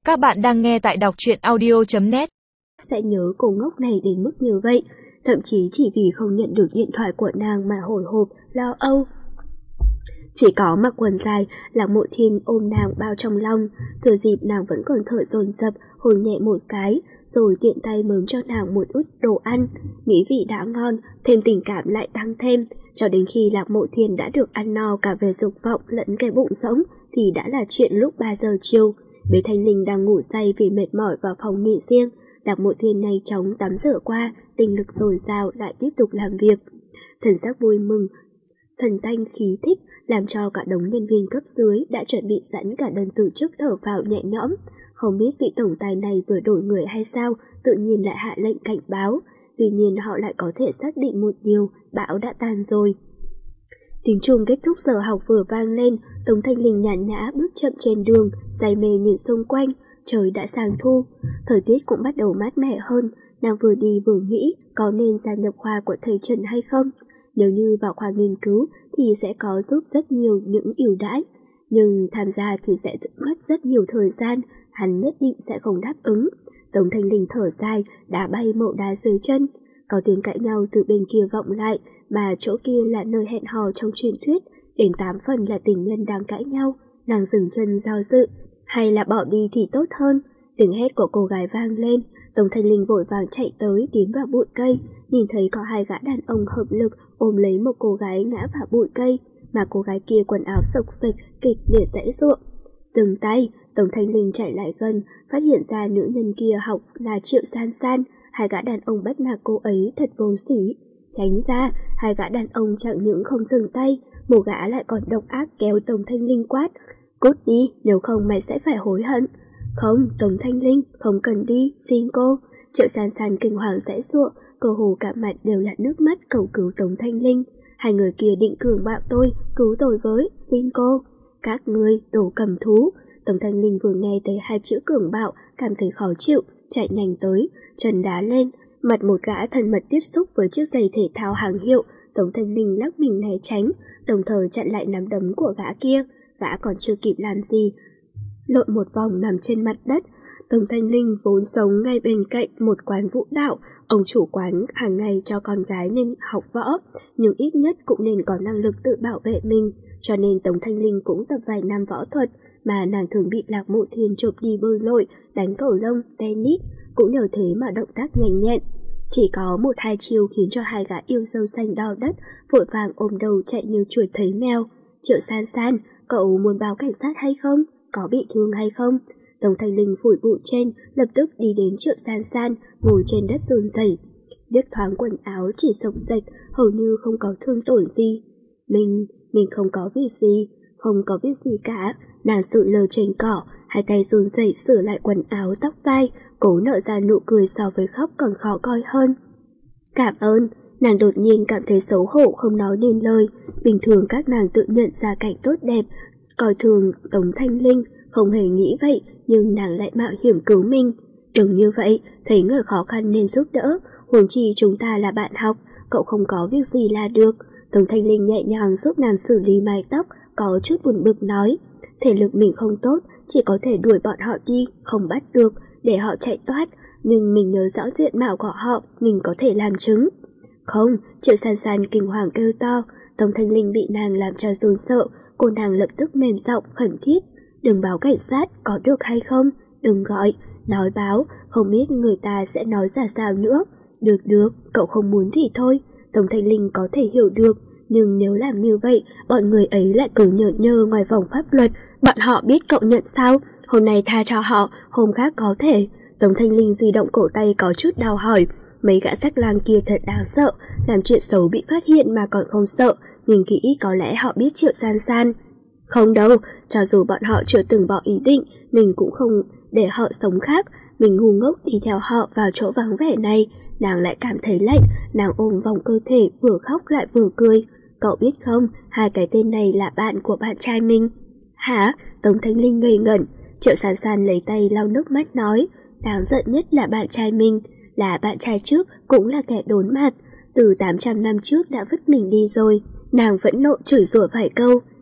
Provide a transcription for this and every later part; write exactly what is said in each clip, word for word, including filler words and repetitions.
Các bạn đang nghe tại đọc truyện audio chấm net. Sẽ nhớ cô ngốc này đến mức như vậy, thậm chí chỉ vì không nhận được điện thoại của nàng mà hồi hộp, lo âu. Chỉ có mặc quần dài, Lạc Mộ Thiên ôm nàng bao trong lòng, thừa dịp nàng vẫn còn thở dồn dập, hôn nhẹ một cái, rồi tiện tay mớm cho nàng một út đồ ăn. Mỹ vị đã ngon, thêm tình cảm lại tăng thêm, cho đến khi Lạc Mộ Thiên đã được ăn no cả về dục vọng lẫn cái bụng rỗng thì đã là chuyện lúc ba giờ chiều. Bế Thanh Linh đang ngủ say vì mệt mỏi vào phòng nghỉ riêng. Lạc Mộ Thiên nhanh chóng tắm rửa qua, tinh lực dồi dào lại tiếp tục làm việc. Thần sắc vui mừng, thần thanh khí thích, làm cho cả đống nhân viên cấp dưới đã chuẩn bị sẵn cả đơn từ chức thở vào nhẹ nhõm. Không biết vị tổng tài này vừa đổi người hay sao, tự nhiên lại hạ lệnh cảnh báo. Tuy nhiên họ lại có thể xác định một điều, bão đã tan rồi. Tiếng chuông kết thúc giờ học vừa vang lên, Tống Thanh Linh nhàn nhã bước chậm trên đường, say mê nhìn xung quanh. Trời đã sang thu, thời tiết cũng bắt đầu mát mẻ hơn. Nàng vừa đi vừa nghĩ có nên gia nhập khoa của thầy Trần hay không. Nếu như vào khoa nghiên cứu thì sẽ có giúp rất nhiều những ưu đãi, nhưng tham gia thì sẽ mất rất nhiều thời gian, hắn nhất định sẽ không đáp ứng. Tống Thanh Linh thở dài, đá bay mẩu đá dưới chân. Có tiếng cãi nhau từ bên kia vọng lại, mà chỗ kia là nơi hẹn hò trong truyền thuyết, đến tám phần là tình nhân đang cãi nhau. Nàng dừng chân do dự, hay là bỏ đi thì tốt hơn. Tiếng hét của cô gái vang lên, Tống Thanh Linh vội vàng chạy tới, tiến vào bụi cây, nhìn thấy có hai gã đàn ông hợp lực ôm lấy một cô gái ngã vào bụi cây, mà cô gái kia quần áo xộc xệch, kịch liệt giãy giụa. Dừng tay, Tống Thanh Linh chạy lại gần, phát hiện ra nữ nhân kia học là Triệu San San. Hai gã đàn ông bắt nạt cô ấy thật vô sỉ. Tránh ra, hai gã đàn ông chẳng những không dừng tay, một gã lại còn độc ác kéo Tống Thanh Linh quát: "Cút đi, nếu không mày sẽ phải hối hận." "Không, Tống Thanh Linh, không cần đi, xin cô." Triệu San San kinh hoàng giãy giụa, cơ hồ cả mặt đều là nước mắt cầu cứu Tống Thanh Linh. Hai người kia định cường bạo tôi, cứu tôi với, xin cô. Các ngươi đồ cầm thú. Tống Thanh Linh vừa nghe thấy hai chữ cường bạo, cảm thấy khó chịu, chạy nhanh tới, chân đá lên, mặt một gã thân mật tiếp xúc với chiếc giày thể thao hàng hiệu. Tống Thanh Linh lắc mình né tránh, đồng thời chặn lại nắm đấm của gã kia. Gã còn chưa kịp làm gì, lộn một vòng nằm trên mặt đất. Tống Thanh Linh vốn sống ngay bên cạnh một quán vũ đạo, ông chủ quán hàng ngày cho con gái nên học võ, nhưng ít nhất cũng nên có năng lực tự bảo vệ mình, cho nên Tống Thanh Linh cũng tập vài năm võ thuật, mà nàng thường bị Lạc Mộ Thiên chụp đi bơi lội, đánh cầu lông, tennis, cũng nhờ thế mà động tác nhanh nhẹn. Chỉ có một hai chiêu khiến cho hai gã yêu dâu xanh đau đất, vội vàng ôm đầu chạy như chuột thấy mèo. Triệu San San, cậu muốn báo cảnh sát hay không? Có bị thương hay không? Tống Thanh Linh phủi bụi trên, lập tức đi đến Triệu San San, ngồi trên đất run rẩy. Liếc thoáng quần áo chỉ xộc xệch, hầu như không có thương tổn gì. Mình, mình không có việc gì, không có việc gì cả. Nàng sụi lơ trên cỏ, hai tay run rẩy sửa lại quần áo tóc tai, cố nở ra nụ cười so với khóc còn khó coi hơn. Cảm ơn. Nàng đột nhiên cảm thấy xấu hổ không nói nên lời. Bình thường các nàng tự nhận ra cảnh tốt đẹp, coi thường Tống Thanh Linh, không hề nghĩ vậy, nhưng nàng lại mạo hiểm cứu mình. Đừng như vậy, thấy người khó khăn nên giúp đỡ, huống chi chúng ta là bạn học, cậu không có việc gì là được. Tống Thanh Linh nhẹ nhàng giúp nàng xử lý mái tóc, có chút buồn bực nói: thể lực mình không tốt, chỉ có thể đuổi bọn họ đi, không bắt được, để họ chạy thoát, nhưng mình nhớ rõ diện mạo của họ, mình có thể làm chứng. Không, Triệu San San kinh hoàng kêu to. Tống Thanh Linh bị nàng làm cho run sợ, cô nàng lập tức mềm giọng khẩn thiết: đừng báo cảnh sát, có được hay không? Đừng gọi, nói báo, không biết người ta sẽ nói ra sao nữa. Được được, cậu không muốn thì thôi. Tống Thanh Linh có thể hiểu được, nhưng nếu làm như vậy, bọn người ấy lại cứ nhởn nhơ ngoài vòng pháp luật. Bọn họ biết cậu nhận sao? Hôm nay tha cho họ, hôm khác có thể. Tống Thanh Linh di động cổ tay có chút đau hỏi. Mấy gã sắc lang kia thật đáng sợ, làm chuyện xấu bị phát hiện mà còn không sợ, nhìn kỹ có lẽ họ biết Triệu San San. Không đâu, cho dù bọn họ chưa từng bỏ ý định, mình cũng không để họ sống khác. Mình ngu ngốc đi theo họ vào chỗ vắng vẻ này. Nàng lại cảm thấy lạnh, nàng ôm vòng cơ thể vừa khóc lại vừa cười. Cậu biết không, hai cái tên này là bạn của bạn trai mình. Hả? Tống Thanh Linh ngây ngẩn. Triệu San San lấy tay lau nước mắt nói: đáng giận nhất là bạn trai mình, là bạn trai trước cũng là kẻ đốn mặt, từ tám trăm năm trước đã vứt mình đi rồi. Nàng vẫn nộ chửi rủa vài câu.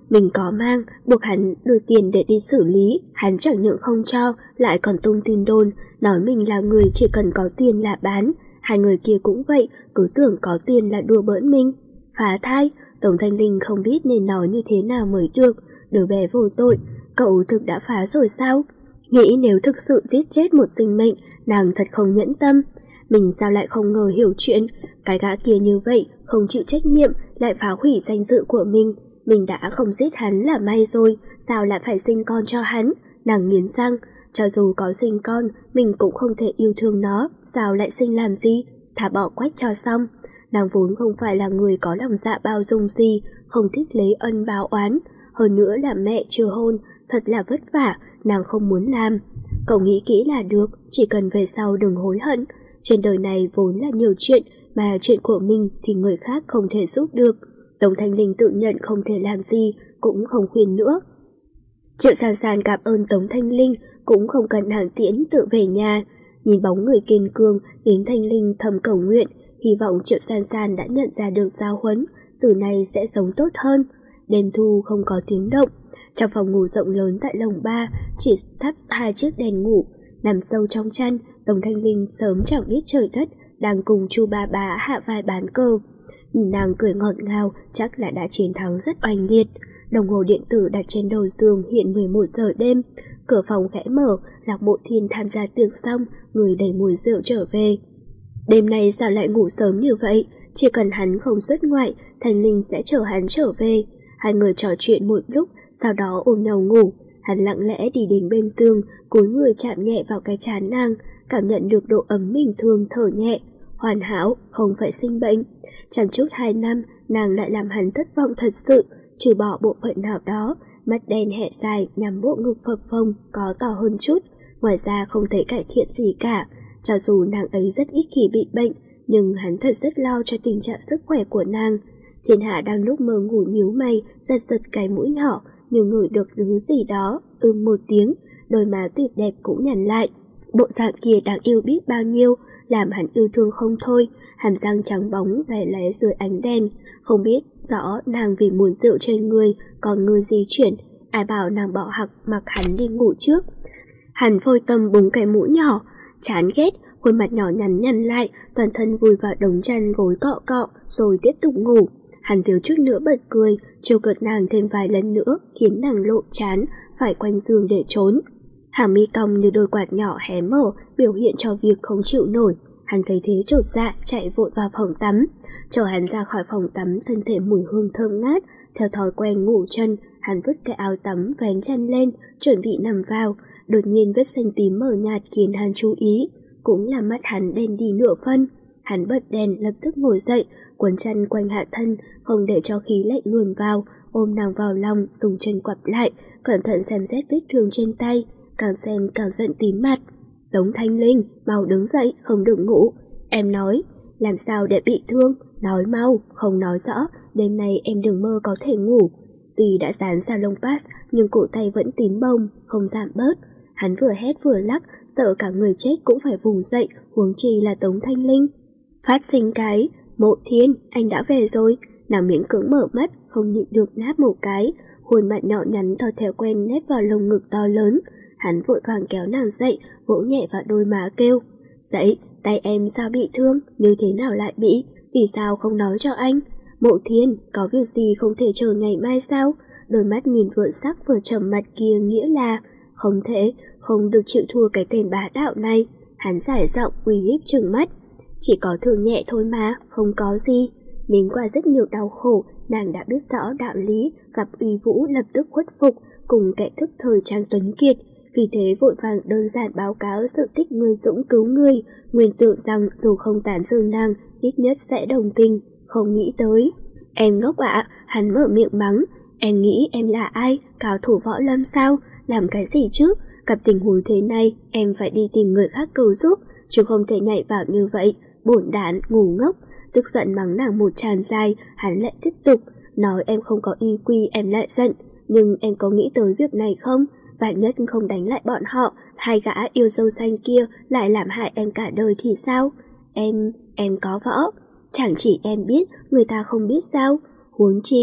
Mình có mang, buộc hắn đưa tiền để đi xử lý, hắn chẳng những không cho, lại còn tung tin đồn, nói mình là người chỉ cần có tiền là bán. Hai người kia cũng vậy, cứ tưởng có tiền là đùa bỡn mình. Phá thai, Tống Thanh Linh không biết nên nói như thế nào mới được, đứa bé vô tội, cậu thực đã phá rồi sao? Nghĩ nếu thực sự giết chết một sinh mệnh, nàng thật không nhẫn tâm. Mình sao lại không ngờ hiểu chuyện, cái gã kia như vậy, không chịu trách nhiệm, lại phá hủy danh dự của mình. Mình đã không giết hắn là may rồi, sao lại phải sinh con cho hắn? Nàng nghiến răng, cho dù có sinh con, mình cũng không thể yêu thương nó, sao lại sinh làm gì? Thả bỏ Quách cho xong. Nàng vốn không phải là người có lòng dạ bao dung gì, không thích lấy ân báo oán. Hơn nữa là mẹ chưa hôn, thật là vất vả, nàng không muốn làm. Cậu nghĩ kỹ là được, chỉ cần về sau đừng hối hận. Trên đời này vốn là nhiều chuyện, mà chuyện của mình thì người khác không thể giúp được. Tống Thanh Linh tự nhận không thể làm gì, cũng không khuyên nữa. Triệu San San cảm ơn Tống Thanh Linh, cũng không cần nàng tiễn tự về nhà. Nhìn bóng người kiên cường, đến Thanh Linh thầm cầu nguyện, hy vọng Triệu San San đã nhận ra được giáo huấn, từ nay sẽ sống tốt hơn. Đêm thu không có tiếng động, trong phòng ngủ rộng lớn tại lầu ba chỉ thắp hai chiếc đèn ngủ. Nằm sâu trong chăn, Tống Thanh Linh sớm chẳng biết trời đất, đang cùng Chu Ba Bá hạ vai bán cờ. Nhìn nàng cười ngọt ngào, chắc là đã chiến thắng rất oanh liệt. Đồng hồ điện tử đặt trên đầu giường hiện mười một giờ đêm. Cửa phòng khẽ mở, Lạc Bộ Thiên tham gia tiệc xong, người đầy mùi rượu trở về. Đêm nay sao lại ngủ sớm như vậy? Chỉ cần hắn không xuất ngoại, Thanh Linh sẽ chở hắn trở về. Hai người trò chuyện một lúc, sau đó ôm nhau ngủ. Hắn lặng lẽ đi đến bên giường, cúi người chạm nhẹ vào cái trán nàng, cảm nhận được độ ấm bình thường, thở nhẹ. Hoàn hảo, không phải sinh bệnh. Chẳng chút hai năm, nàng lại làm hắn thất vọng thật sự, trừ bỏ bộ phận nào đó, mắt đen hẹ dài, nhắm bộ ngực phập phồng, có to hơn chút. Ngoài ra không thấy cải thiện gì cả. Cho dù nàng ấy rất ít khi bị bệnh, nhưng hắn thật rất lo cho tình trạng sức khỏe của nàng. Thiên Hạ đang lúc mơ ngủ nhíu mày, giật giật cái mũi nhỏ, như ngửi được thứ gì đó, ưm một tiếng, đôi má tuyệt đẹp cũng nhằn lại. Bộ dạng kia đáng yêu biết bao nhiêu, làm hắn yêu thương không thôi. Hàm răng trắng bóng lóe lóe dưới ánh đèn, không biết rõ nàng vì mùi rượu trên người còn người di chuyển. Ai bảo nàng bỏ hặc mặc hắn đi ngủ trước. Hắn phôi tâm búng cái mũi nhỏ, chán ghét, khuôn mặt nhỏ nhắn nhăn lại, toàn thân vùi vào đống chăn gối cọ cọ, rồi tiếp tục ngủ. Hắn thiếu chút nữa bật cười, trêu cợt nàng thêm vài lần nữa, khiến nàng lộ chán, phải quanh giường để trốn. Hàng mi cong như đôi quạt nhỏ hé mở, biểu hiện cho việc không chịu nổi. Hắn thấy thế chột dạ, chạy vội vào phòng tắm. Chờ hắn ra khỏi phòng tắm, thân thể mùi hương thơm ngát. Theo thói quen ngủ chân, hắn vứt cái áo tắm vén chăn lên, chuẩn bị nằm vào. Đột nhiên vết xanh tím mờ nhạt khiến hắn chú ý, cũng làm mắt hắn đen đi nửa phân. Hắn bật đèn, lập tức ngồi dậy, quấn chăn quanh hạ thân, không để cho khí lạnh luồn vào, ôm nàng vào lòng, dùng chân quặp lại, cẩn thận xem xét vết thương trên tay. Càng xem càng giận tím mặt. Tống Thanh Linh, mau đứng dậy, không được ngủ. Em nói, làm sao để bị thương? Nói mau, không nói rõ, đêm nay em đừng mơ có thể ngủ. Tuy đã dán salon pass, nhưng cổ tay vẫn tím bông, không giảm bớt. Hắn vừa hét vừa lắc, sợ cả người chết cũng phải vùng dậy, huống chi là Tống Thanh Linh. Phát sinh cái, Mộ Thiên, anh đã về rồi. Nàng miễn cưỡng mở mắt, không nhịn được ngáp một cái, khuôn mặt nhỏ nhắn theo theo quen nép vào lồng ngực to lớn. Hắn vội vàng kéo nàng dậy, vỗ nhẹ vào đôi má kêu. Dậy, tay em sao bị thương, như thế nào lại bị, vì sao không nói cho anh? Mộ Thiên, có việc gì không thể chờ ngày mai sao? Đôi mắt nhìn vừa sắc vừa trầm mặt kia nghĩa là không thể, không được chịu thua cái tên bá đạo này. Hắn giải giọng uy hiếp trừng mắt. Chỉ có thương nhẹ thôi mà, không có gì. Đến qua rất nhiều đau khổ, nàng đã biết rõ đạo lý, gặp uy vũ lập tức khuất phục, cùng kẻ thức thời Trang Tuấn Kiệt. Vì thế vội vàng đơn giản báo cáo sự tích người dũng cứu người, nguyên tưởng rằng dù không tán dương nàng, ít nhất sẽ đồng tình, không nghĩ tới. Em ngốc ạ, hắn mở miệng mắng. Em nghĩ em là ai, cao thủ võ lâm sao? Làm cái gì chứ? Gặp tình huống thế này, em phải đi tìm người khác cứu giúp, chứ không thể nhảy vào như vậy, bổn đản, ngu ngốc. Tức giận mắng nàng một tràn dài, hắn lại tiếp tục, nói em không có y quy em lại giận, nhưng em có nghĩ tới việc này không? Vạn nhất không đánh lại bọn họ, hai gã yêu dâu xanh kia lại làm hại em cả đời thì sao? Em, em có võ. Chẳng chỉ em biết, người ta không biết sao. Huống chi,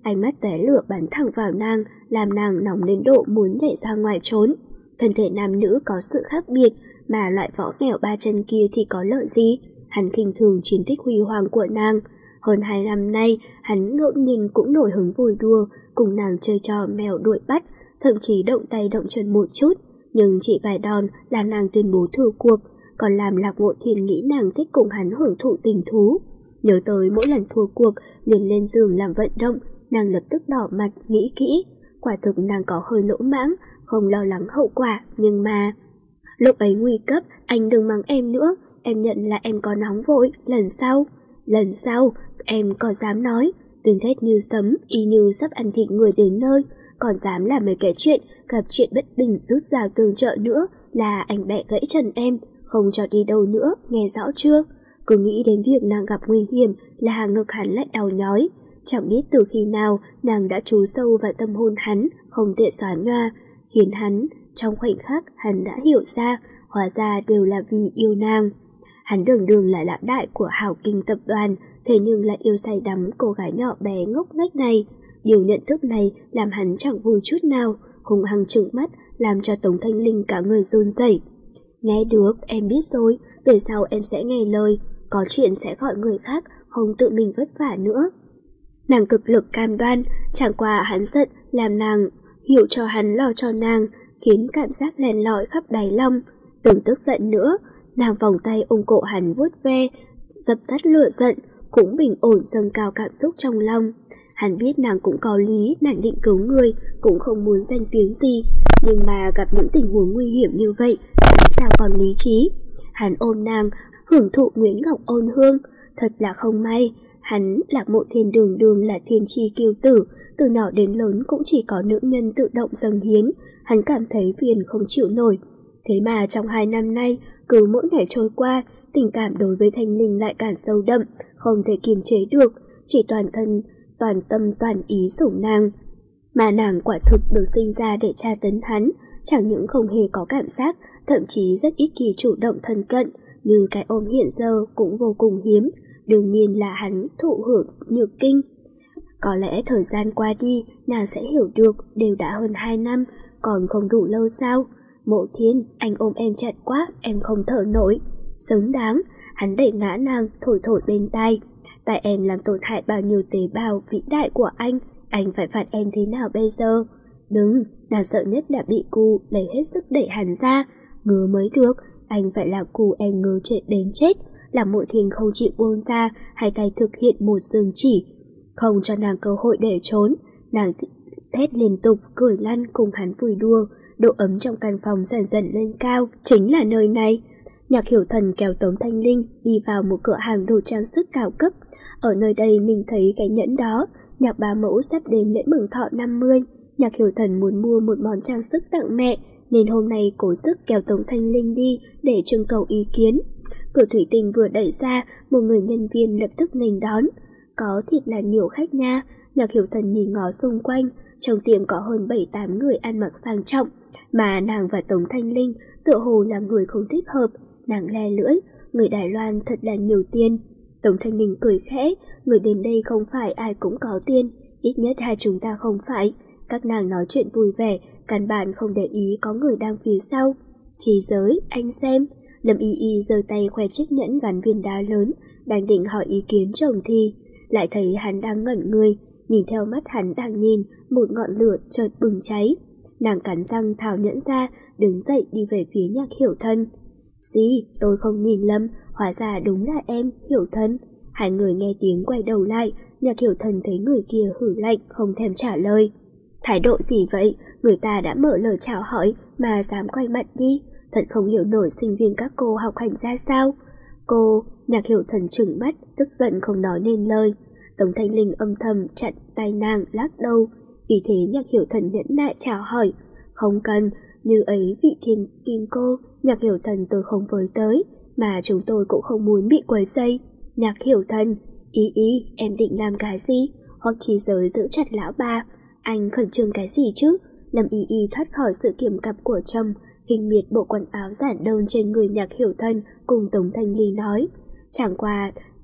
ánh mắt tóe lửa bắn thẳng vào nàng, làm nàng nóng đến độ muốn nhảy ra ngoài trốn. Thân thể nam nữ có sự khác biệt, mà loại võ mèo ba chân kia thì có lợi gì? Hắn khinh thường chiến tích huy hoàng của nàng. Hơn hai năm nay, hắn ngẫu nhiên cũng nổi hứng vui đùa, cùng nàng chơi trò mèo đuổi bắt, thậm chí động tay động chân một chút. Nhưng chỉ vài đòn là nàng tuyên bố thua cuộc, còn làm Lạc Ngộ Thiên nghĩ nàng thích cùng hắn hưởng thụ tình thú. Nhớ tới mỗi lần thua cuộc, liền lên giường làm vận động, nàng lập tức đỏ mặt, nghĩ kỹ. Quả thực nàng có hơi lỗ mãng, không lo lắng hậu quả, nhưng mà... Lúc ấy nguy cấp, anh đừng mắng em nữa, em nhận là em có nóng vội, lần sau... Lần sau, em có dám nói, tiếng thét như sấm, y như sắp ăn thịt người đến nơi, còn dám làm mấy cái chuyện, gặp chuyện bất bình rút dao tương trợ nữa, là anh bẻ gãy chân em, không cho đi đâu nữa, nghe rõ chưa? Cứ nghĩ đến việc nàng gặp nguy hiểm là ngực hắn lại đau nhói. Chẳng biết từ khi nào nàng đã trú sâu vào tâm hồn hắn, không thể xóa nhòa, khiến hắn, trong khoảnh khắc hắn đã hiểu ra, hóa ra đều là vì yêu nàng. Hắn đường đường là lão đại của Hảo Kinh tập đoàn, thế nhưng lại yêu say đắm cô gái nhỏ bé ngốc nghếch này. Điều nhận thức này làm hắn chẳng vui chút nào, hung hăng trừng mắt, làm cho Tống Thanh Linh cả người run rẩy. Nghe được, em biết rồi, về sau em sẽ nghe lời, có chuyện sẽ gọi người khác, không tự mình vất vả nữa. Nàng cực lực cam đoan, chẳng qua hắn giận, làm nàng hiểu cho hắn lo cho nàng, khiến cảm giác len lỏi khắp đáy lòng. Đừng tức giận nữa, nàng vòng tay ôm cổ hắn vuốt ve, dập tắt lửa giận, cũng bình ổn dâng cao cảm xúc trong lòng. Hắn biết nàng cũng có lý, nàng định cứu người, cũng không muốn danh tiếng gì, nhưng mà gặp những tình huống nguy hiểm như vậy, sao còn lý trí. Hắn ôm nàng, hưởng thụ Nguyễn Ngọc ôn hương, thật là không may. Hắn, Lạc Mộ Thiên đường đường là thiên tri kiêu tử, từ nhỏ đến lớn cũng chỉ có nữ nhân tự động dâng hiến, hắn cảm thấy phiền không chịu nổi. Thế mà trong hai năm nay, cứ mỗi ngày trôi qua, tình cảm đối với Thanh Linh lại càng sâu đậm, không thể kiềm chế được, chỉ toàn thân, toàn tâm toàn ý sủng nàng. Mà nàng quả thực được sinh ra để tra tấn hắn, chẳng những không hề có cảm giác, thậm chí rất ít khi chủ động thân cận, như cái ôm hiện giờ cũng vô cùng hiếm, đương nhiên là hắn thụ hưởng nhược kinh. Có lẽ thời gian qua đi, nàng sẽ hiểu được, đều đã hơn hai năm, còn không đủ lâu sao? Mộ Thiên, anh ôm em chặt quá, em không thở nổi. Xứng đáng, hắn đẩy ngã nàng, thổi thổi bên tai. Tại em làm tổn hại bao nhiêu tế bào vĩ đại của anh, anh phải phạt em thế nào bây giờ? Đừng, nàng sợ nhất là bị cù, lấy hết sức đẩy hắn ra. Ngứa mới được, anh phải là cù em ngứa chết đến chết. Làm Mộ Thiên không chịu buông ra, hai tay thực hiện một dương chỉ, không cho nàng cơ hội để trốn. Nàng thét liên tục, cười lăn cùng hắn vui đua. Độ ấm trong căn phòng dần dần lên cao, chính là nơi này. Nhạc Hiểu Thần kéo Tống Thanh Linh đi vào một cửa hàng đồ trang sức cao cấp. Ở nơi đây mình thấy cái nhẫn đó. Nhạc bá mẫu sắp đến lễ mừng thọ năm mươi. Nhạc Hiểu Thần muốn mua một món trang sức tặng mẹ, nên hôm nay cố sức kéo Tống Thanh Linh đi để trưng cầu ý kiến. Cửa thủy tinh vừa đẩy ra, một người nhân viên lập tức nghênh đón. Có thiệt là nhiều khách nha. Nhạc Hiểu Thần nhìn ngó xung quanh, trong tiệm có hơn bảy tám người ăn mặc sang trọng, mà nàng và Tống Thanh Linh tựa hồ là người không thích hợp. Nàng le lưỡi, người Đài Loan thật là nhiều tiền. Tống Thanh Linh cười khẽ, người đến đây không phải ai cũng có tiền, ít nhất hai chúng ta không phải. Các nàng nói chuyện vui vẻ, căn bản không để ý có người đang phía sau. Chỉ giới, anh xem. Lâm Y Y giơ tay khoe chiếc nhẫn gắn viên đá lớn, đang định hỏi ý kiến chồng thì lại thấy hắn đang ngẩn người, nhìn theo mắt hắn đang nhìn, một ngọn lửa chợt bừng cháy. Nàng cắn răng tháo nhẫn ra, đứng dậy đi về phía Nhạc Hiểu Thần. Gì, tôi không nhìn lầm, hóa ra đúng là em, Hiểu Thần. Hai người nghe tiếng quay đầu lại, Nhạc Hiểu Thần thấy người kia hử lạnh, không thèm trả lời. Thái độ gì vậy, người ta đã mở lời chào hỏi mà dám quay mặt đi, thật không hiểu nổi sinh viên các cô học hành ra sao. Cô, Nhạc Hiểu Thần trừng mắt, tức giận không nói nên lời. Tống Thanh Linh âm thầm chặn tay nàng, lắc đầu. Vì thế Nhạc Hiểu Thần nhẫn nại chào hỏi. Không cần, như ấy vị thiên kim cô, Nhạc Hiểu Thần tôi không với tới, mà chúng tôi cũng không muốn bị quấy rầy. Nhạc Hiểu Thần, ý ý, em định làm cái gì? Hoặc chỉ giới giữ chặt lão bà. Anh khẩn trương cái gì chứ? Lâm Y Y thoát khỏi sự kiểm cặp của chồng, khinh miệt bộ quần áo giản đơn trên người Nhạc Hiểu Thần cùng Tống Thanh Ly nói. Chẳng qua,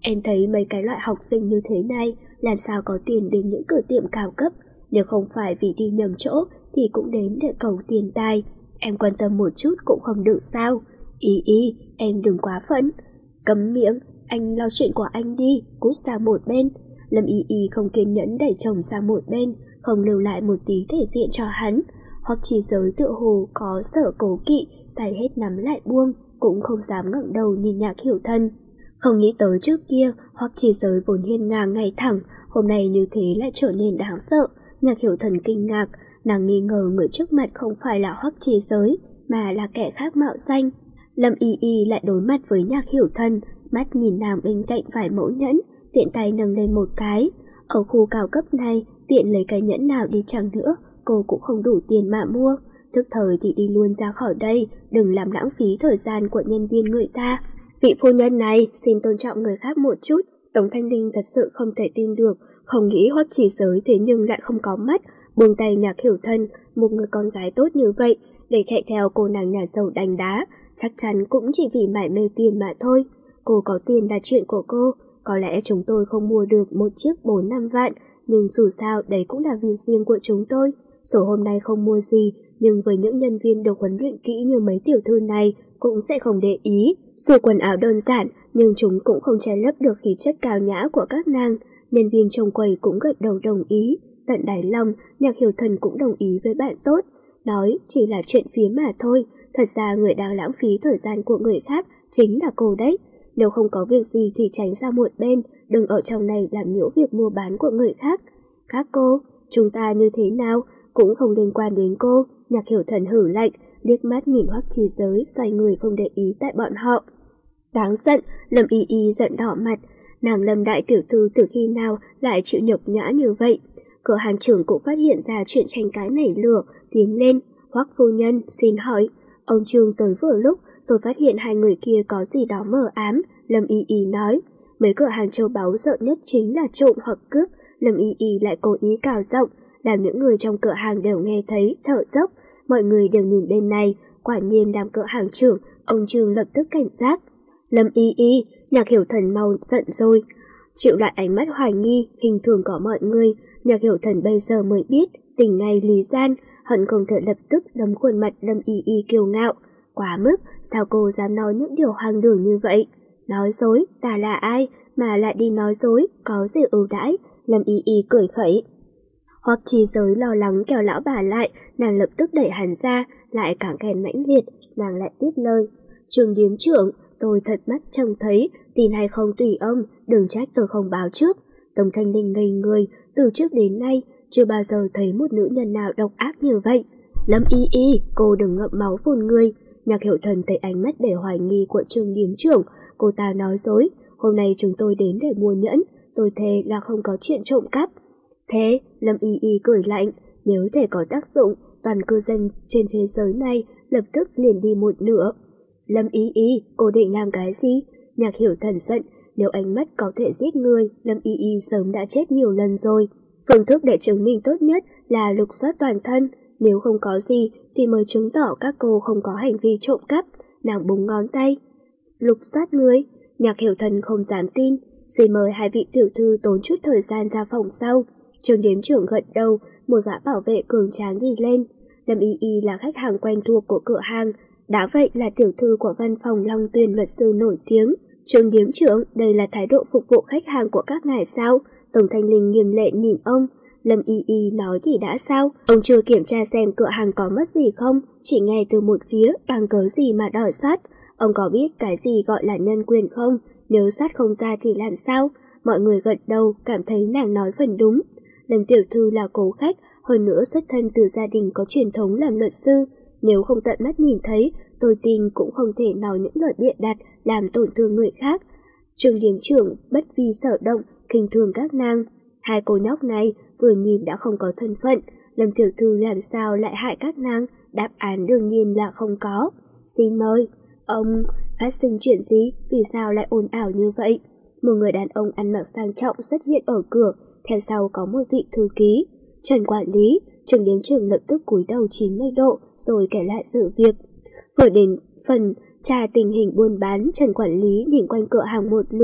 Em thấy mấy cái loại học sinh như thế này làm sao có tiền đến những cửa tiệm cao cấp, nếu không phải vì đi nhầm chỗ thì cũng đến để cầu tiền tài. Em quan tâm một chút cũng không được sao? Ý ý, em đừng quá phẫn. Cấm miệng, anh lo chuyện của anh đi, cút sang một bên. Lâm Y Y không kiên nhẫn đẩy chồng sang một bên, không lưu lại một tí thể diện cho hắn. Hoặc chỉ giới tựa hồ có sợ cố kỵ, tay hết nắm lại buông, cũng không dám ngẩng đầu nhìn Nhạc Hiểu Thần. Không nghĩ tới trước kia, Hoặc chỉ giới vốn hiên ngang ngay thẳng, hôm nay như thế lại trở nên đáng sợ. Nhạc Hiểu Thần kinh ngạc, nàng nghi ngờ người trước mặt không phải là Hoắc Chỉ Giới, mà là kẻ khác mạo danh. Lâm Y Y lại đối mặt với Nhạc Hiểu Thần, mắt nhìn nàng bên cạnh vài mẫu nhẫn, tiện tay nâng lên một cái. Ở khu cao cấp này, tiện lấy cái nhẫn nào đi chăng nữa, cô cũng không đủ tiền mà mua. Thức thời thì đi luôn ra khỏi đây, đừng làm lãng phí thời gian của nhân viên người ta. Vị phu nhân này, xin tôn trọng người khác một chút. Tống Thanh Linh thật sự không thể tin được, không nghĩ Hoắc Chỉ Giới thế nhưng lại không có mắt, buông tay Nhạc Hiểu Thần, một người con gái tốt như vậy, để chạy theo cô nàng nhà giàu đánh đá, chắc chắn cũng chỉ vì mải mê tiền mà thôi. Cô có tiền là chuyện của cô, có lẽ chúng tôi không mua được một chiếc bốn năm vạn, nhưng dù sao đấy cũng là việc riêng của chúng tôi. Số hôm nay không mua gì, nhưng với những nhân viên được huấn luyện kỹ như mấy tiểu thư này cũng sẽ không để ý. Dù quần áo đơn giản, nhưng chúng cũng không che lấp được khí chất cao nhã của các nàng. Nhân viên trông quầy cũng gật đầu đồng ý. Tận đáy lòng, Nhạc Hiểu Thần cũng đồng ý với bạn tốt. Nói chỉ là chuyện phía mà thôi, thật ra người đang lãng phí thời gian của người khác chính là cô đấy. Nếu không có việc gì thì tránh ra một bên, đừng ở trong này làm nhiễu việc mua bán của người khác. Các cô, chúng ta như thế nào, cũng không liên quan đến cô. Nhạc Hiểu Thần hử lạnh, liếc mắt nhìn Hoắc Chỉ Giới, xoay người không để ý tại bọn họ. Đáng giận, Lâm Y Y giận đỏ mặt, nàng Lâm đại tiểu thư từ khi nào lại chịu nhục nhã như vậy. Cửa hàng trưởng cũng phát hiện ra chuyện tranh cãi nảy lửa, tiến lên. Hoắc phu nhân, xin hỏi, ông Trương tới vừa lúc, tôi phát hiện hai người kia có gì đó mờ ám. Lâm Y Y nói, mấy cửa hàng châu báu sợ nhất chính là trộm hoặc cướp. Lâm Y Y lại cố ý cào giọng, làm những người trong cửa hàng đều nghe thấy, thở dốc. Mọi người đều nhìn bên này, quả nhiên làm cửa hàng trưởng, ông Trương lập tức cảnh giác. Lâm Y Y, Nhạc Hiểu Thần mau giận rồi. Chịu lại ánh mắt hoài nghi, khinh thường của mọi người, Nhạc Hiểu Thần bây giờ mới biết, tình ngay lý gian, hận không thể lập tức đấm khuôn mặt Lâm Y Y kiêu ngạo. Quá mức, sao cô dám nói những điều hoang đường như vậy? Nói dối, ta là ai, mà lại đi nói dối, có gì ưu đãi? Lâm Y Y cười khẩy. Hoắc Chỉ Giới lo lắng kéo lão bà lại, nàng lập tức đẩy hắn ra, lại càng ghen mãnh liệt, nàng lại tiếp lời. Trường điếm trưởng, tôi thật mắt trông thấy, tin hay không tùy ông, đừng trách tôi không báo trước. Tống Thanh Linh ngây người, từ trước đến nay, chưa bao giờ thấy một nữ nhân nào độc ác như vậy. Lâm Y Y, cô đừng ngậm máu phun người. Nhạc Hiểu Thần thấy ánh mắt để hoài nghi của trường điếm trưởng, cô ta nói dối, hôm nay chúng tôi đến để mua nhẫn, tôi thề là không có chuyện trộm cắp. Thế, Lâm Y Y cười lạnh, nếu thể có tác dụng, toàn cư dân trên thế giới này lập tức liền đi một nửa. Lâm Y Y, cô định làm cái gì? Nhạc Hiểu Thần giận, nếu ánh mắt có thể giết người, Lâm Y Y sớm đã chết nhiều lần rồi. Phương thức để chứng minh tốt nhất là lục soát toàn thân, nếu không có gì thì mới chứng tỏ các cô không có hành vi trộm cắp. Nàng búng ngón tay. Lục soát người? Nhạc Hiểu Thần không dám tin. Xin mời hai vị tiểu thư tốn chút thời gian ra phòng sau. Trường điếm trưởng gật đầu, một gã bảo vệ cường tráng đi lên. Lâm Y Y là khách hàng quen thuộc của cửa hàng, đã vậy là tiểu thư của văn phòng Long Tuyền luật sư nổi tiếng. Trường điếm trưởng, đây là thái độ phục vụ khách hàng của các ngài sao? Tổng Thanh Linh nghiêm lệ nhìn ông. Lâm Y Y nói thì đã sao? Ông chưa kiểm tra xem cửa hàng có mất gì không? Chỉ nghe từ một phía, bằng cớ gì mà đòi soát? Ông có biết cái gì gọi là nhân quyền không? Nếu soát không ra thì làm sao? Mọi người gật đầu, cảm thấy nàng nói phần đúng. Lâm tiểu thư là cố khách, hơn nữa xuất thân từ gia đình có truyền thống làm luật sư. Nếu không tận mắt nhìn thấy, tôi tin cũng không thể nói những lời bịa đặt làm tổn thương người khác. Trường điếm trưởng bất vi sở động, khinh thường các nàng. Hai cô nhóc này vừa nhìn đã không có thân phận, Lâm tiểu thư làm sao lại hại các nàng? Đáp án đương nhiên là không có. Xin mời. Ông, phát sinh chuyện gì? Vì sao lại ồn ào như vậy? Một người đàn ông ăn mặc sang trọng xuất hiện ở cửa, theo sau có một vị thư ký. Trần quản lý, trường điếm trưởng lập tức cúi đầu chín mươi độ rồi kể lại sự việc. Vừa đến phần tra tình hình buôn bán, Trần quản lý nhìn quanh cửa hàng một lượt,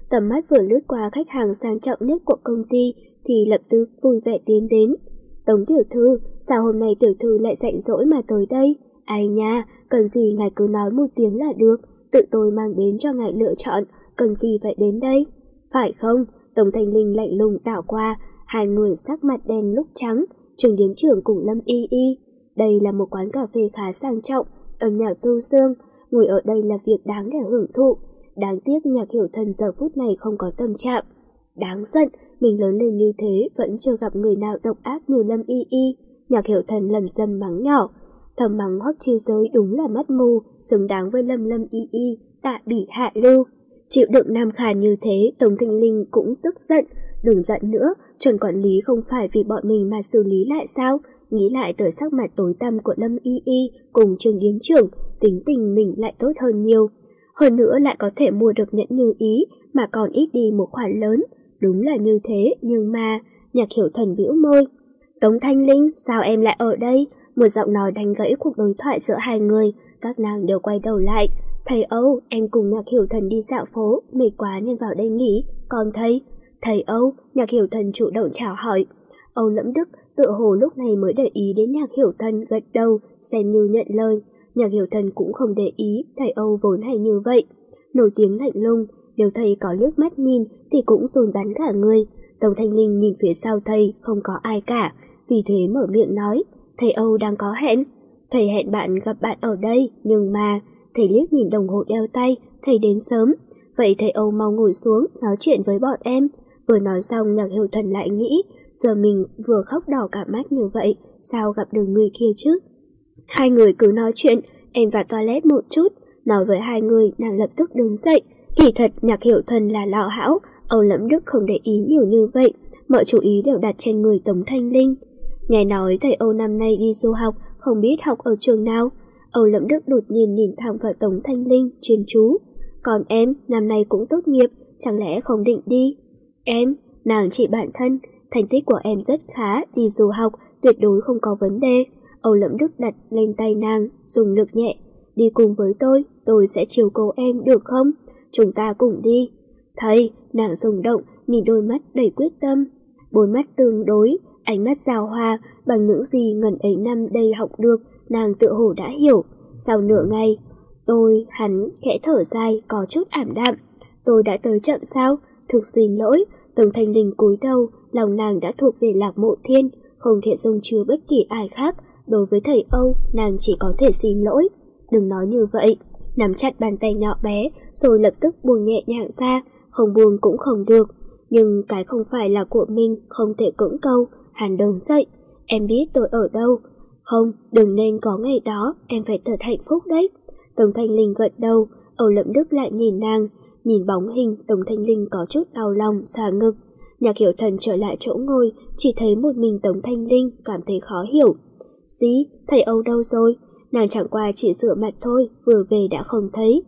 tầm mắt vừa lướt qua khách hàng sang trọng nhất của công ty thì lập tức vui vẻ tiến đến. Tống tiểu thư, sao hôm nay tiểu thư lại rảnh rỗi mà tới đây? Ai nha, cần gì ngài cứ nói một tiếng là được, tự tôi mang đến cho ngài lựa chọn, cần gì phải đến đây? Phải không? Tống Thanh Linh lạnh lùng đảo qua, hai người sắc mặt đen lúc trắng, Trường điếm trưởng cùng Lâm Y Y. Đây là một quán cà phê khá sang trọng, âm nhạc du dương, ngồi ở đây là việc đáng để hưởng thụ. Đáng tiếc Nhạc Hiểu Thần giờ phút này không có tâm trạng. Đáng giận, mình lớn lên như thế vẫn chưa gặp người nào độc ác như Lâm Y Y. Nhạc Hiểu Thần lầm dâm mắng nhỏ. Thầm mắng Hoắc Chi Giới đúng là mắt mù, xứng đáng với Lâm Lâm Y Y, tạ bỉ hạ lưu. Chịu đựng nam khàn như thế, Tống Thanh Linh cũng tức giận. Đừng giận nữa, Trần quản lý không phải vì bọn mình mà xử lý lại sao? Nghĩ lại tới sắc mặt tối tăm của Lâm Y Y cùng Trường điếm trưởng, tính tình mình lại tốt hơn nhiều. Hơn nữa lại có thể mua được nhẫn như ý mà còn ít đi một khoản lớn. Đúng là như thế, nhưng mà... Nhạc Hiểu Thần bĩu môi. Tống Thanh Linh, sao em lại ở đây? Một giọng nói đánh gãy cuộc đối thoại giữa hai người, các nàng đều quay đầu lại. Thầy Âu, em cùng Nhạc Hiểu Thần đi dạo phố, mệt quá nên vào đây nghỉ. Còn thầy? Thầy Âu, Nhạc Hiểu Thần chủ động chào hỏi. Âu Lẫm Đức tựa hồ lúc này mới để ý đến Nhạc Hiểu Thần, gật đầu, xem như nhận lời. Nhạc Hiểu Thần cũng không để ý, thầy Âu vốn hay như vậy. Nổi tiếng lạnh lùng, nếu thầy có liếc mắt nhìn thì cũng run bắn cả người. Tống Thanh Linh nhìn phía sau thầy, không có ai cả, vì thế mở miệng nói, thầy Âu đang có hẹn. Thầy hẹn bạn gặp bạn ở đây, nhưng mà... Thầy liếc nhìn đồng hồ đeo tay, thầy đến sớm. Vậy thầy Âu mau ngồi xuống, nói chuyện với bọn em. Vừa nói xong Nhạc Hiểu Thần lại nghĩ, giờ mình vừa khóc đỏ cả mắt như vậy, sao gặp được người kia chứ? Hai người cứ nói chuyện, em vào toilet một chút. Nói với hai người, nàng lập tức đứng dậy. Kỳ thật Nhạc Hiểu Thần là lọ hão, Âu Lẫm Đức không để ý nhiều như vậy, mọi chú ý đều đặt trên người Tống Thanh Linh. Nghe nói thầy Âu năm nay đi du học, không biết học ở trường nào. Âu Lẫm Đức đột nhiên nhìn thẳng vào Tống Thanh Linh, chuyên chú. Còn em, năm nay cũng tốt nghiệp, chẳng lẽ không định đi? Em, nàng chỉ bản thân, thành tích của em rất khá, đi du học, tuyệt đối không có vấn đề. Âu Lẫm Đức đặt lên tay nàng, dùng lực nhẹ. Đi cùng với tôi, tôi sẽ chiều cố em được không? Chúng ta cùng đi. Thầy, nàng rung động, nhìn đôi mắt đầy quyết tâm. Bốn mắt tương đối, ánh mắt giao hoa, bằng những gì ngần ấy năm đây học được, nàng tự hồ đã hiểu. Sau nửa ngày, tôi, hắn, khẽ thở dài, có chút ảm đạm. Tôi đã tới chậm sao? Thực xin lỗi. Tống Thanh Linh cúi đầu, lòng nàng đã thuộc về Lạc Mộ Thiên, không thể dung chứa bất kỳ ai khác. Đối với thầy Âu, nàng chỉ có thể xin lỗi. Đừng nói như vậy. Nắm chặt bàn tay nhỏ bé, rồi lập tức buông nhẹ nhàng ra, không buông cũng không được. Nhưng cái không phải là của mình, không thể cưỡng câu. Hắn đứng dậy. Em biết tôi ở đâu. Không, đừng nên có ngày đó, em phải thật hạnh phúc đấy. Tống Thanh Linh gật đầu, Âu Lẫm Đức lại nhìn nàng. Nhìn bóng hình, Tống Thanh Linh có chút đau lòng, xà ngực. Nhạc Hiểu Thần trở lại chỗ ngồi, chỉ thấy một mình Tống Thanh Linh, cảm thấy khó hiểu. Dí, thầy Âu đâu rồi? Nàng chẳng qua chỉ rửa mặt thôi, vừa về đã không thấy.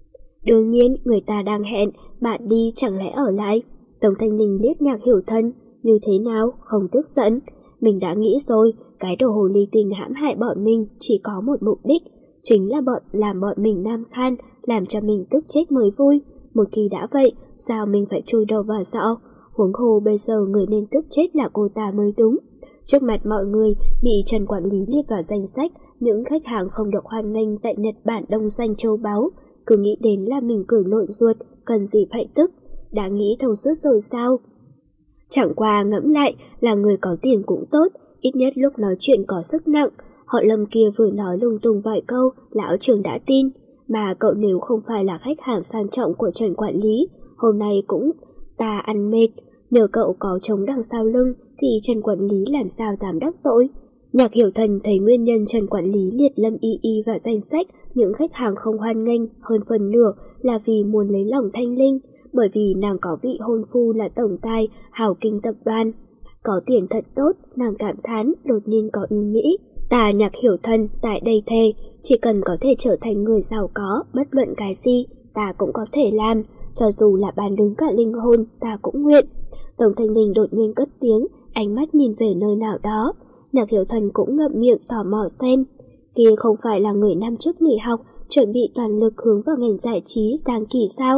Đương nhiên, người ta đang hẹn, bạn đi chẳng lẽ ở lại? Tống Thanh Linh liếc Nhạc Hiểu Thần, như thế nào, không tức giận. Mình đã nghĩ rồi, cái đồ hồ ly tinh hãm hại bọn mình chỉ có một mục đích, chính là bọn làm bọn mình nam khan, làm cho mình tức chết mới vui. Một khi đã vậy, sao mình phải chui đầu vào sọ? Huống hồ bây giờ người nên tức chết là cô ta mới đúng. Trước mặt mọi người, bị Trần quản lý liệt vào danh sách những khách hàng không được hoan nghênh tại Nhật Bản đông doanh châu báu. Cứ nghĩ đến là mình cười lộn ruột, cần gì phải tức. Đã nghĩ thông suốt rồi sao? Chẳng qua ngẫm lại là người có tiền cũng tốt, ít nhất lúc nói chuyện có sức nặng. Họ Lâm kia vừa nói lung tung vài câu, lão Trường đã tin. Mà cậu nếu không phải là khách hàng sang trọng của Trần quản lý, hôm nay cũng ta ăn mệt. Nhờ cậu có trống đằng sau lưng thì Trần quản lý làm sao dám đắc tội. Nhạc Hiểu Thần thấy nguyên nhân Trần quản lý liệt Lâm Y Y vào danh sách những khách hàng không hoan nghênh hơn phần nửa là vì muốn lấy lòng Thanh Linh, bởi vì nàng có vị hôn phu là tổng tài Hào Kinh tập đoàn. Có tiền thật tốt, nàng cảm thán, đột nhiên có ý nghĩ. Ta Nhạc Hiểu Thần tại đây thề, chỉ cần có thể trở thành người giàu có, bất luận cái gì, ta cũng có thể làm, cho dù là bán đứng cả linh hồn, ta cũng nguyện. Tống Thanh Linh đột nhiên cất tiếng, ánh mắt nhìn về nơi nào đó. Nhạc Hiểu Thần cũng ngậm miệng tò mò xem. Kia không phải là người năm trước nghỉ học, chuẩn bị toàn lực hướng vào ngành giải trí Giang Kỳ sao?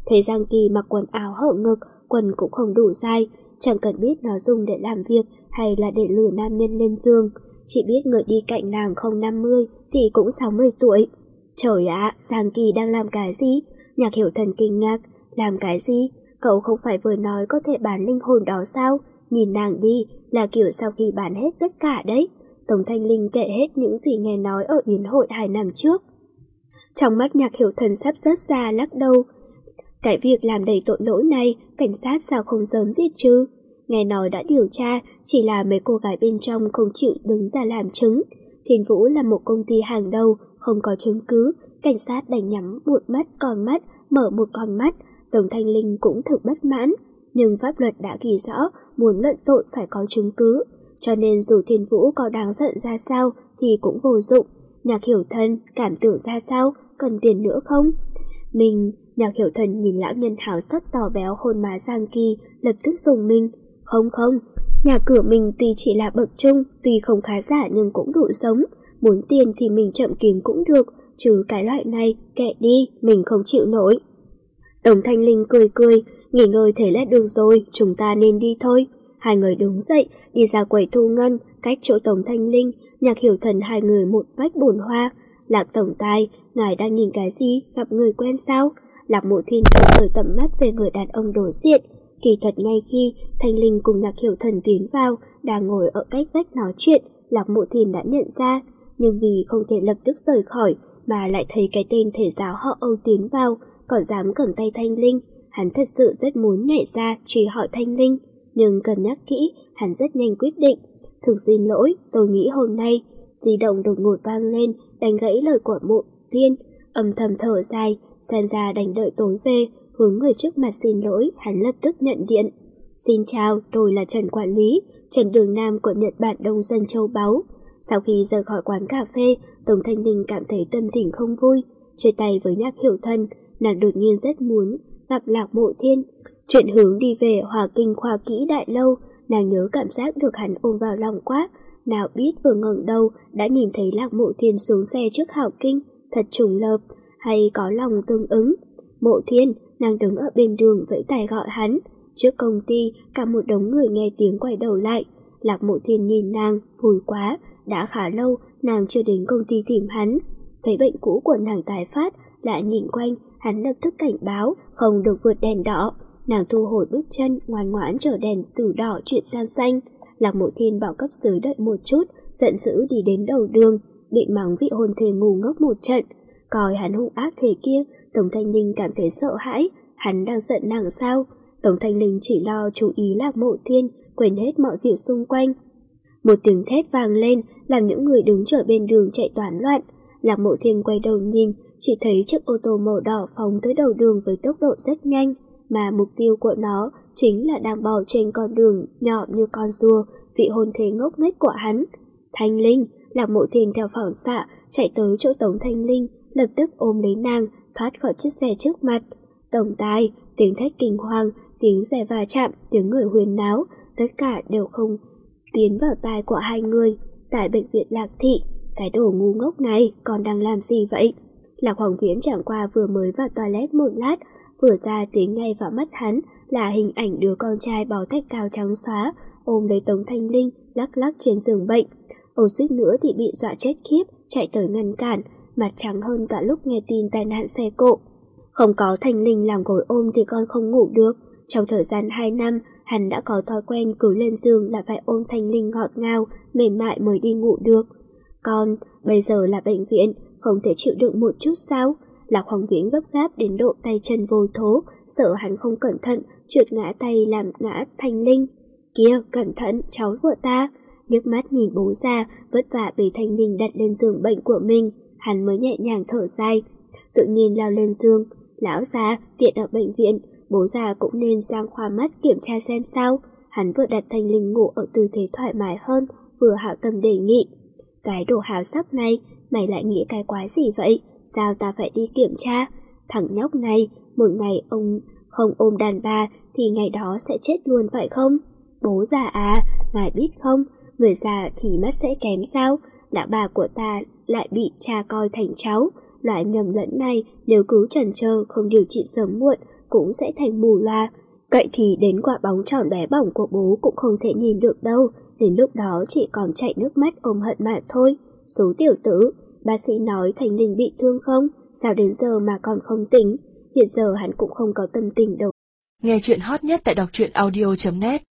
Thấy Giang Kỳ mặc quần áo hở ngực, quần cũng không đủ dài, chẳng cần biết nó dùng để làm việc hay là để lừa nam nhân lên giường. Chỉ biết người đi cạnh nàng không năm mươi thì cũng sáu mươi tuổi. Trời ạ, Giang Kỳ đang làm cái gì? Nhạc Hiểu Thần kinh ngạc. Làm cái gì? Cậu không phải vừa nói có thể bán linh hồn đó sao? Nhìn nàng đi, là kiểu sau khi bán hết tất cả đấy. Tống Thanh Linh kể hết những gì nghe nói ở yến hội hai năm trước. Trong mắt Nhạc Hiểu Thần sắp rớt ra lắc đầu. Cái việc làm đầy tội lỗi này, cảnh sát sao không sớm giết chứ? Nghe nói đã điều tra, chỉ là mấy cô gái bên trong không chịu đứng ra làm chứng. Thiên Vũ là một công ty hàng đầu, không có chứng cứ, cảnh sát đành nhắm một mắt con mắt, mở một con mắt. Tống Thanh Linh cũng thực bất mãn, nhưng pháp luật đã ghi rõ muốn luận tội phải có chứng cứ, cho nên dù Thiên Vũ có đáng giận ra sao thì cũng vô dụng. Nhạc Hiểu Thần cảm tưởng ra sao, cần tiền nữa không? Mình, Nhạc Hiểu Thần nhìn lão nhân hào sắc tỏ béo hôn má Giang Kỳ, lập tức dùng mình. Không không, nhà cửa mình tuy chỉ là bậc trung, tuy không khá giả nhưng cũng đủ sống. Muốn tiền thì mình chậm kiếm cũng được, chứ cái loại này, kệ đi, mình không chịu nổi. Tống Thanh Linh cười cười, nghỉ ngơi thế là được rồi, chúng ta nên đi thôi. Hai người đứng dậy, đi ra quầy thu ngân, cách chỗ Tống Thanh Linh, Nhạc Hiểu Thần hai người một vách bồn hoa. Lạc tổng tài, ngài đang nhìn cái gì, gặp người quen sao? Lạc Mộ Thiên phải rời tầm mắt về người đàn ông đối diện. Kỳ thật ngay khi Thanh Linh cùng Nhạc Hiểu Thần tiến vào, đang ngồi ở cách vách nói chuyện, Lạc Mộ Thiên đã nhận ra, nhưng vì không thể lập tức rời khỏi, mà lại thấy cái tên thể giáo họ Âu tiến vào, còn dám cầm tay Thanh Linh, hắn thật sự rất muốn nhảy ra truy hỏi Thanh Linh, nhưng cân nhắc kỹ, hắn rất nhanh quyết định. Thực xin lỗi, tôi nghĩ hôm nay, di động đột ngột vang lên, đánh gãy lời của Mộ Thiên, âm thầm thở dài, xem ra đành đợi tối về, hướng người trước mặt xin lỗi, hắn lập tức nhận điện. Xin chào, tôi là Trần Quản lý, Trần Đường Nam của Nhật Bản Đông Dân Châu Báu. Sau khi rời khỏi quán cà phê, Tống Thanh Linh cảm thấy tâm tình không vui, chia tay với Nhạc Hiểu Thần, nàng đột nhiên rất muốn gặp Lạc Mộ Thiên. Chuyện hướng đi về Hòa Kinh Khoa Kỹ Đại Lâu, nàng nhớ cảm giác được hắn ôm vào lòng quá, nào biết vừa ngẩng đầu đã nhìn thấy Lạc Mộ Thiên xuống xe trước Hảo Kinh, thật trùng hợp, hay có lòng tương ứng. Mộ Thiên, nàng đứng ở bên đường vẫy tay gọi hắn. Trước công ty, cả một đống người nghe tiếng quay đầu lại. Lạc Mộ Thiên nhìn nàng, vui quá, đã khá lâu nàng chưa đến công ty tìm hắn. Thấy bệnh cũ của nàng tái phát, lại nhìn quanh, hắn lập tức cảnh báo không được vượt đèn đỏ. Nàng thu hồi bước chân, ngoan ngoãn chờ đèn từ đỏ chuyển sang xanh. Lạc Mộ Thiên bảo cấp dưới đợi một chút, giận dữ đi đến đầu đường, định mắng vị hôn thê ngu ngốc một trận. Coi hắn hung ác thế kia, Tống Thanh Linh cảm thấy sợ hãi, hắn đang giận nàng sao? Tống Thanh Linh chỉ lo chú ý Lạc Mộ Thiên, quên hết mọi việc xung quanh. Một tiếng thét vang lên, làm những người đứng chờ bên đường chạy toán loạn. Lạc Mộ Thiên quay đầu nhìn, chỉ thấy chiếc ô tô màu đỏ phóng tới đầu đường với tốc độ rất nhanh, mà mục tiêu của nó chính là đang bò trên con đường nhỏ như con rùa, vị hôn thê ngốc nghếch của hắn. Thanh Linh, Lạc Mộ Thiên theo phản xạ chạy tới chỗ Tống Thanh Linh, lập tức ôm lấy nàng, thoát khỏi chiếc xe trước mặt. Tổng tài, tiếng thét kinh hoàng, tiếng xe va chạm, tiếng người huyên náo, tất cả đều không tiến vào tai của hai người. Tại bệnh viện Lạc Thị, cái đồ ngu ngốc này còn đang làm gì vậy? Lạc Hoàng Viễn chẳng qua vừa mới vào toilet một lát, vừa ra tiến ngay vào mắt hắn là hình ảnh đứa con trai bó tách cao trắng xóa, ôm lấy Tống Thanh Linh, lắc lắc trên giường bệnh. Âu suýt nữa thì bị dọa chết khiếp, chạy tới ngăn cản, mặt trắng hơn cả lúc nghe tin tai nạn xe cộ. Không có Thanh Linh làm gối ôm thì con không ngủ được. Trong thời gian hai năm, hắn đã có thói quen cứ lên giường là phải ôm Thanh Linh ngọt ngào, mềm mại mới đi ngủ được. Con, bây giờ là bệnh viện, không thể chịu đựng một chút sao? Lạc Hoàng Viễn gấp gáp đến độ tay chân vô thố, sợ hắn không cẩn thận, trượt ngã tay làm ngã Thanh Linh. Kia, cẩn thận, cháu của ta. Liếc mắt nhìn bố già, vất vả bế Thanh Linh đặt lên giường bệnh của mình, hắn mới nhẹ nhàng thở dài. Tự nhiên lao lên giường. Lão già, tiện ở bệnh viện, bố già cũng nên sang khoa mắt kiểm tra xem sao. Hắn vừa đặt Thanh Linh ngủ ở tư thế thoải mái hơn, vừa hảo tâm đề nghị. Cái đồ hào sắc này, mày lại nghĩ cái quái gì vậy? Sao ta phải đi kiểm tra? Thằng nhóc này, một ngày ông không ôm đàn bà thì ngày đó sẽ chết luôn phải không? Bố già à, ngài biết không, người già thì mắt sẽ kém sao? Lão bà của ta lại bị cha coi thành cháu. Loại nhầm lẫn này nếu cứ chần chờ không điều trị sớm muộn, cũng sẽ thành mù loa. Cậy thì đến quả bóng tròn bé bỏng của bố cũng không thể nhìn được đâu, đến lúc đó chỉ còn chảy nước mắt ôm hận mà thôi. Số tiểu tử, bác sĩ nói Thành Linh bị thương không? Sao đến giờ mà còn không tỉnh? Hiện giờ hắn cũng không có tâm tình đâu. Nghe chuyện hot nhất tại đọc truyện audio chấm net.